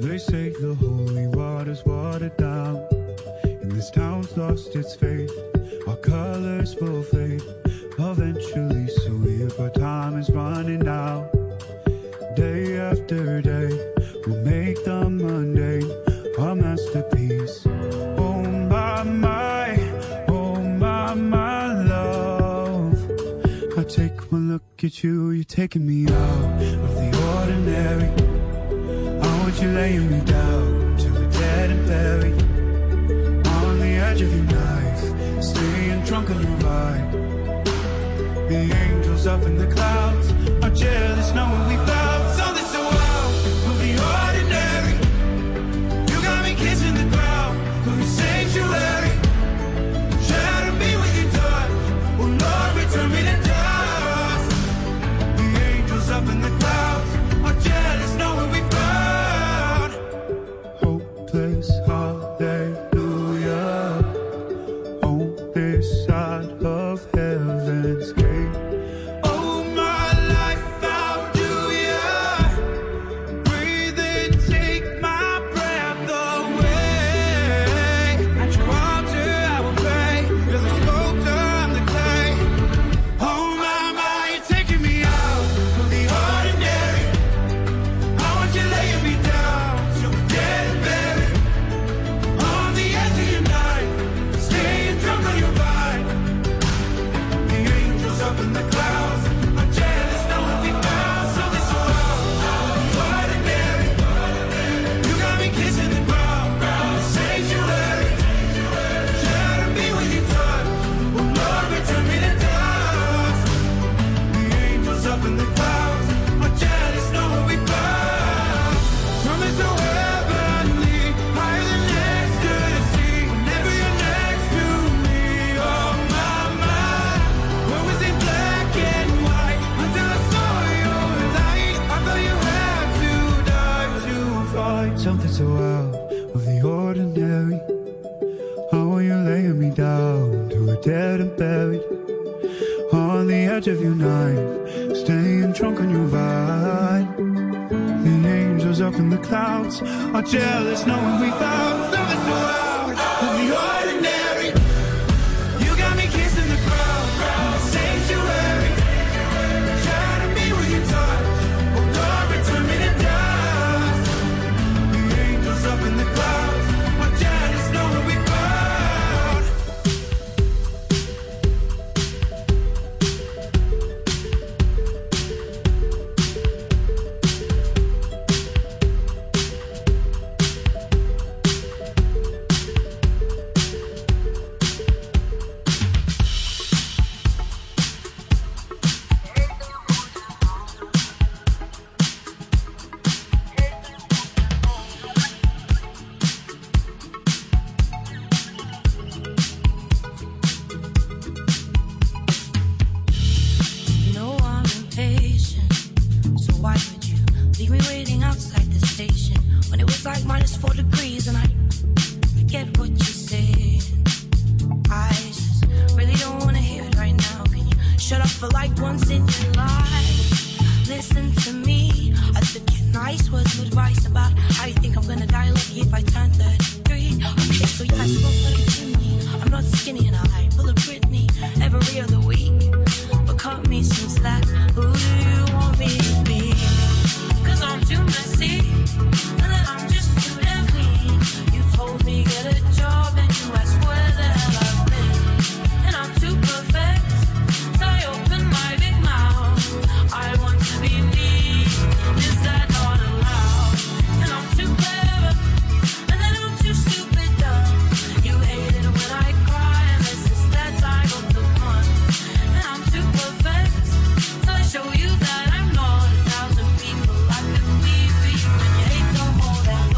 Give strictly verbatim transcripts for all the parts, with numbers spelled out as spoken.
They say the holy water's watered down, and this town's lost its faith. Our colors will fade eventually, so weird, but time is running out. Day after day, we'll make the mundane a masterpiece. Oh my, my, oh my, my love. I take one look at you, you're taking me out of the ordinary. I want you laying me down to the dead and buried, on the edge of your knife, staying drunk on your ride. The angels up in the clouds are jealous knowing we found something so out of the ordinary. You got me kissing the ground of your sanctuary. Shadow me with your touch, oh Lord, return me to dust. The angels up in the clouds are jealous knowing we found hopeless hallelujah on this side of heaven's gate. Something so out of the ordinary. How are you laying me down to a dead and buried, on the edge of your knife, staying drunk on your vine. The angels up in the clouds are jealous knowing we found something so out of the ordinary. You got me kissing the ground in the sanctuary. Shadow me with your touch, oh Lord, return me to dust. Up in the clouds, my jealous knowing we found. Show you that I'm not a thousand people. I could be free when you hate the whole that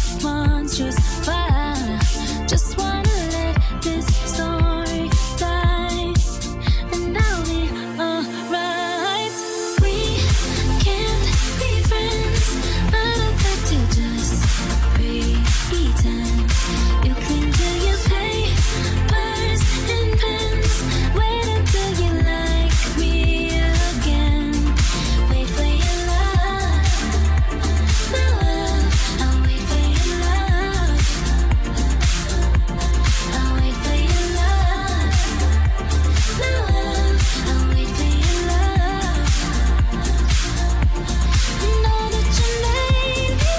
monstrous fire. Just wanna let this story die, and I'll be alright. We can't be friends, but I'd like to just pretend. You cling to your papers and pens. Wait until you like me again. Wait for your love. Love. I'll wait for your love. I'll wait for your love. Love. I'll wait for your love. Know that you made me.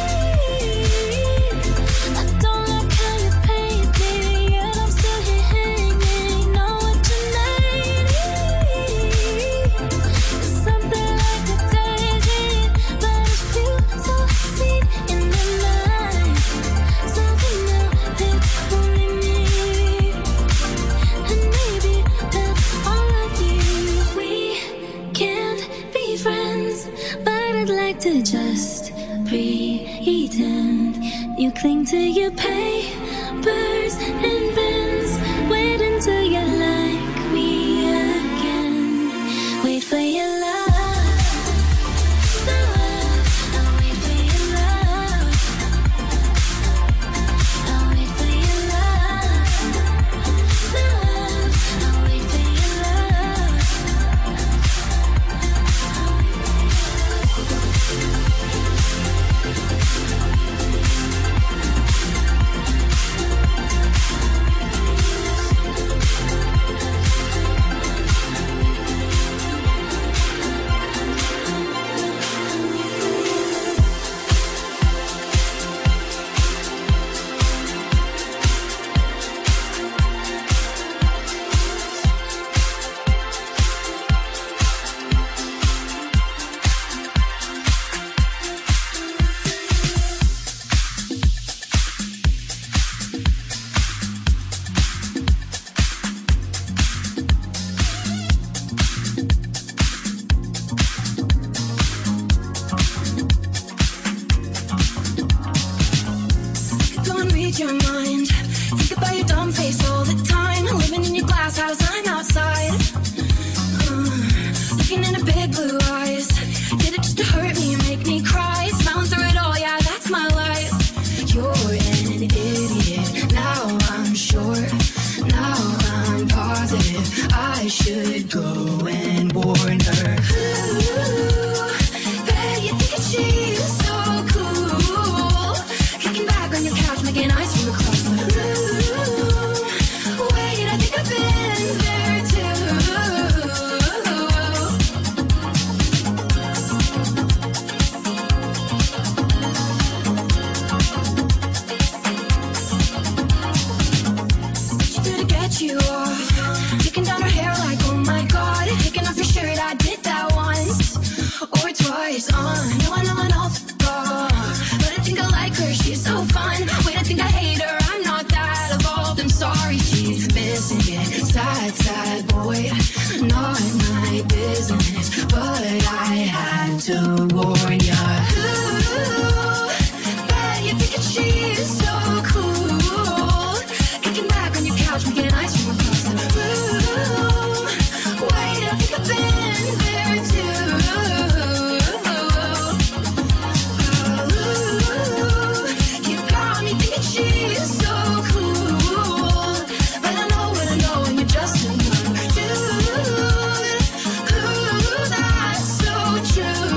I don't like how you paint me, yet I'm still here hanging. Know what you made me. It's something like a daydream, but it feels so sweet in the night. Something now that's only me, and maybe that's all of you. We can't be friends, but I'd like to just pretend. You cling to your papers and pens. Wait until you like me again. Wait for your love. Love. I'll wait for your love. I'll wait for your love. Love. I'll wait for your love. Go and read your mind. Think about your dumb face all the time. Living in your glass house, I'm outside. Uh, looking into big blue eyes. Did it just to hurt me and make me cry. Smiling through it all, yeah, that's my life. You're an idiot. Now I'm sure. Now I'm positive. I should go and warn her. Ooh, bet you think that she's so cool. Kicking back on your couch, making ice from across the room. Wait, I think I've been there too. What you do to get you off? Taking down her hair like, oh my god. Taking off your shirt, I did that once or twice. Uh, no, I know I know. But I think I like her, she's so fun. Wait, I think I hate her, I'm not that evolved. I'm sorry, she's missing it. Sad, sad boy, not my business. But I had to warn ya. Ooh, bet you think that she's so cool. Kicking back on your couch, making ice from across the room. Wait, I think I've been there too. You got me thinking she's so cool, but I know what I know, and you're just another dude. Ooh, that's so true.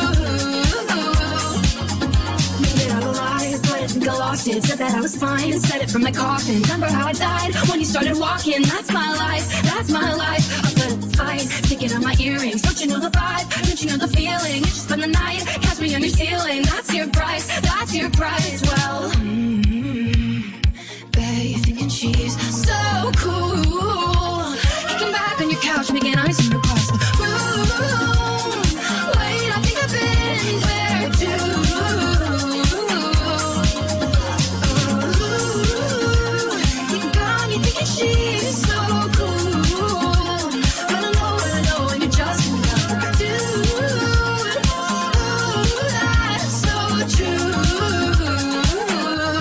Made it all alive, but I think I lost it. Said that I was fine and said it from my coffin. Remember how I died when you started walking? That's my life, that's my life. Up the fight, taking out my earrings. Don't you know the vibe? Don't you know the feeling? You just spend the night, catch me on your ceiling. That's your price, that's your price. Well, mm-hmm. Bet you're thinking she's so cool. Kicking back on your couch, making ice from across the room. Wait, I think I've been there too. Ooh, you got me thinking she's so cool, but I know what I know, and you're just another dude. Ooh, that's so true.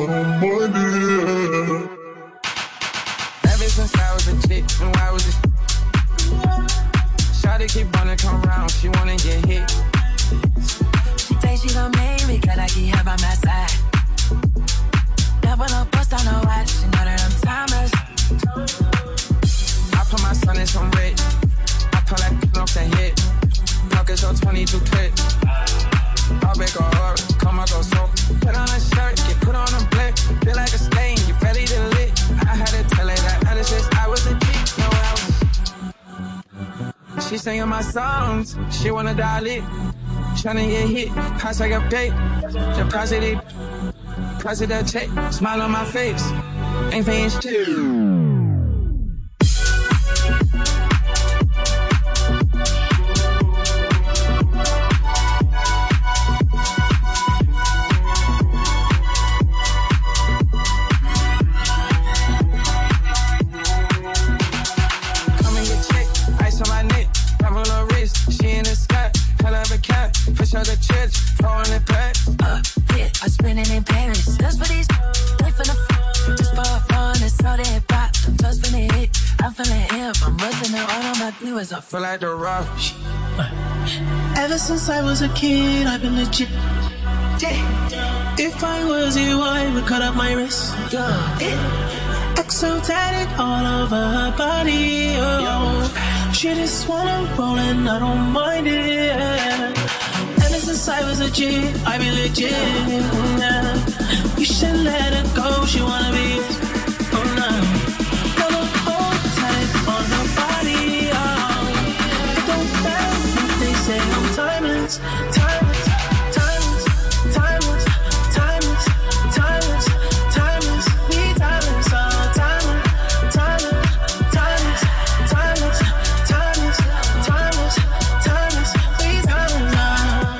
don't mind it. Ever since I was a chick, and I was a shawty keep wanna come round, she wanna get hit. She thinks she gon' make me, cause I keep her by my side. Never no bust on no watch, she know that I'm timeless. I put my son in some red, I pull that off the hit. Pockets on twenty-two clip. I'll make her hard, come out go soak. Put on a shirt, get put on a black. Feel like a stain, you ready to lit. I had to tell her that ever since I was a kid, no I was. She singing my songs, she wanna dial it. Tryna get hit, pass like a bait. The price of it, price of that check. Smile on my face, ain't paying shit. I feel like the rock. Ever since I was a kid, I've been legit. If I was you, I would cut up my wrist. Exo tatted all over her body. Oh. She just wanna roll and I don't mind it. Ever since I was a kid, I've been legit. You should let her go, she wanna be. Oh no. I'm timeless, timeless, timeless, timeless, timeless, timeless, timeless, we timeless, uh, timeless, timeless, timeless, timeless, timeless, timeless, timeless, we timeless, uh.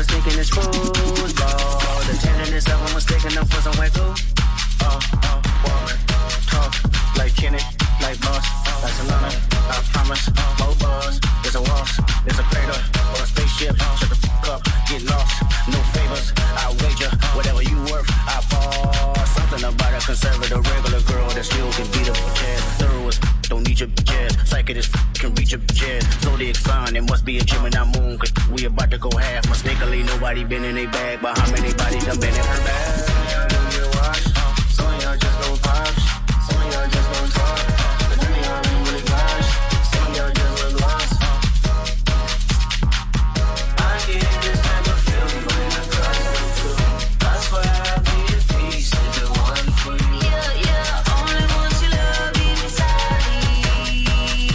was thinking it's football. The tenderness of them was taking up for some wet glue. Oh, oh, walk, talk, like Kenny, like boss, like Solana. I promise, more buzz. There's a waltz, there's a crater, or a spaceship. Shut the fuck up, get lost. No favors, I wager. Whatever you worth, I fall. Something about a conservative, regular girl that still can beat up a jazz. Thorough as f- don't need your jazz. Psychic as f- can reach your jazz. Zodiac sign, it must be a Gemini moon. Cause we about to go half. Mistakenly, nobody been in a bag. But how many bodies done been in her bag? Some of y'all do get washed. Some of y'all just go pops. Some of y'all just don't talk. But none of y'all ain't really gosh. Some of y'all just look lost. I get this type of feeling when I cross the two. I swear I'll be a piece of the one for you. Yeah, yeah, only want your love inside me.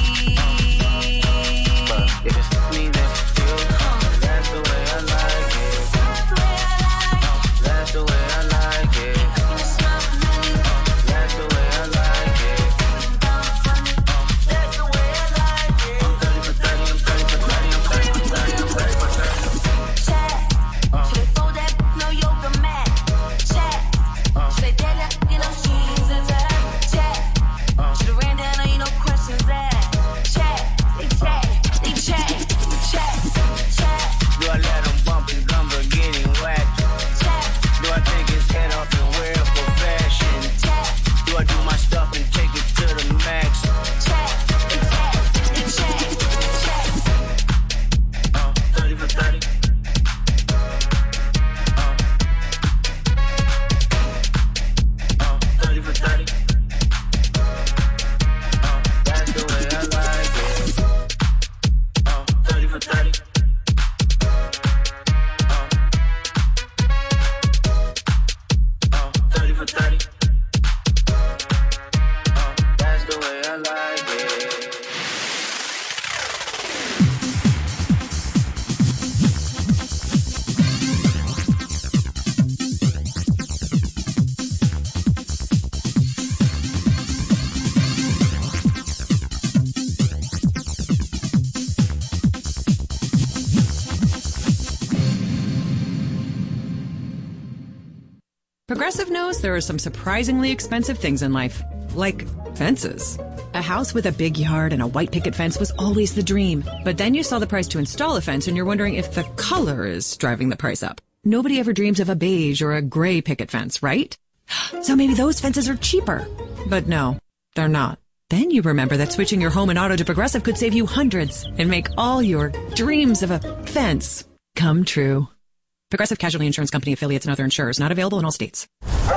But if it's me, then it's you. That's the way I like it. That's the way I like it. That's the way I like it. That's the way I like it. I'm thirty for thirty, I'm thirty for thirty, I'm thirty for thirty, I'm thirty for thirty. Check. Should they fold that no yoga mat? Check. Should they dare that in those jeans and that? Check. Should have ran down on you, no questions asked. Check. They check. They check. Check. Check. Do I let them bump and gumble getting whacked? Check. Do I take his head off and wear it for fashion? Check. Do I do my stuff and take it to the max? Check. They check. They check. Check. Uh, thirty for thirty. Uh, uh, thirty for thirty. Uh, that's the way I like it. Uh, thirty for thirty. Uh, uh, thirty for thirty. Uh, that's the way I like it. Progressive knows there are some surprisingly expensive things in life, like fences. A house with a big yard and a white picket fence was always the dream. But then you saw the price to install a fence and you're wondering if the color is driving the price up. Nobody ever dreams of a beige or a gray picket fence, right? So maybe those fences are cheaper. But no, they're not. Then you remember that switching your home and auto to Progressive could save you hundreds and make all your dreams of a fence come true. Progressive Casualty Insurance Company affiliates and other insurers. Not available in all states.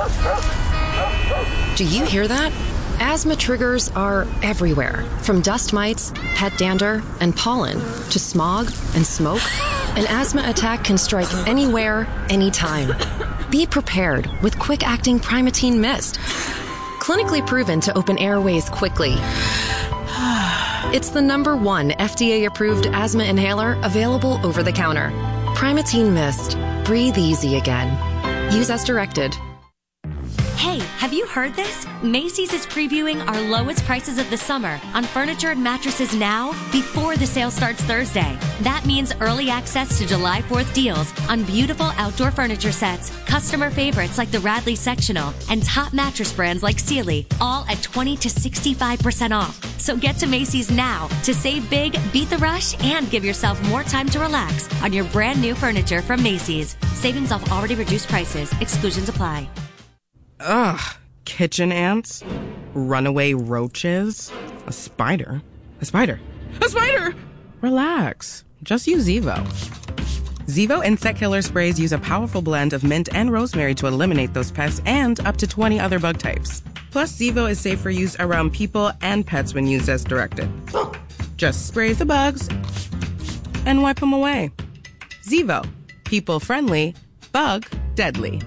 Do you hear that? Asthma triggers are everywhere, from dust mites, pet dander, and pollen, to smog and smoke. An asthma attack can strike anywhere, anytime. Be prepared with quick-acting Primatene Mist. Clinically proven to open airways quickly. It's the number one F D A-approved asthma inhaler available over the counter. Primatene Mist. Breathe easy again. Use as directed. Hey, have you heard this? Macy's is previewing our lowest prices of the summer on furniture and mattresses now before the sale starts Thursday. That means early access to July fourth deals on beautiful outdoor furniture sets, customer favorites like the Radley Sectional, and top mattress brands like Sealy, all at twenty to sixty-five percent off. So get to Macy's now to save big, beat the rush, and give yourself more time to relax on your brand new furniture from Macy's. Savings off already reduced prices. Exclusions apply. Ugh, kitchen ants, runaway roaches, a spider, a spider, a spider! Relax, just use Zevo. Zevo insect killer sprays use a powerful blend of mint and rosemary to eliminate those pests and up to twenty other bug types. Plus, Zevo is safe for use around people and pets when used as directed. Just spray the bugs and wipe them away. Zevo, people friendly, bug deadly.